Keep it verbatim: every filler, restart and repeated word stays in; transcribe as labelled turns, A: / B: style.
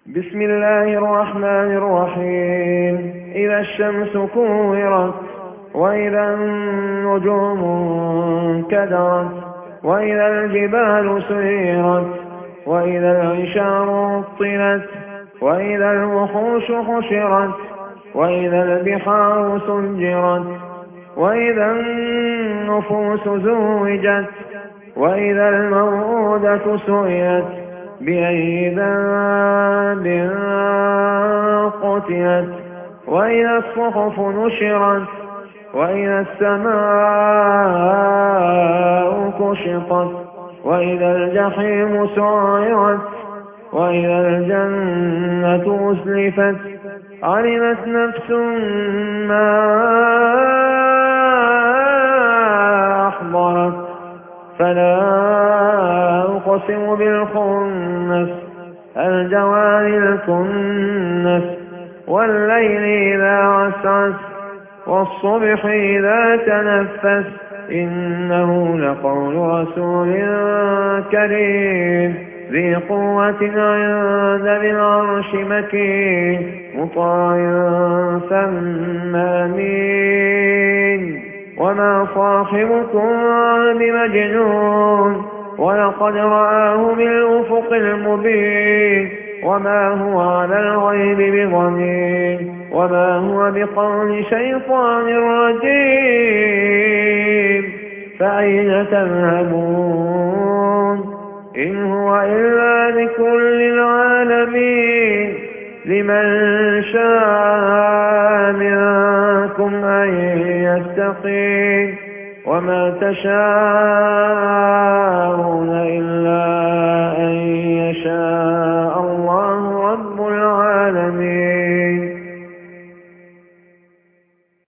A: بسم الله الرحمن الرحيم إذا الشمس كورت وإذا النجوم انكدرت وإذا الجبال سيرت وإذا العشار عطلت وإذا الوحوش حشرت وإذا البحار سجرت وإذا النفوس زوجت وإذا الموءودة سئلت بأي ذنب قتلت وإذا الصحف نشرت وإذا السماء كشطت وإذا الجحيم سعرت وإذا الجنة أزلفت علمت نفس ما أحضرت فلا أقسم بالخنس الجوار الكنس والليل إذا عسعس والصبح إذا تنفس إنه لقول رسول كريم ذي قوة عند ذي العرش مكين مطاع ثم أمين وما صاحبكم بمجنون ولقد رآه بالأفق المبين وما هو على الغيب بضنين وما هو بقول شيطان رجيم فأين تذهبون إن هو إلا ذكر للعالمين لمن شاء منكم أن يستقيم وما تشاءون إلا أن يشاء الله رب العالمين.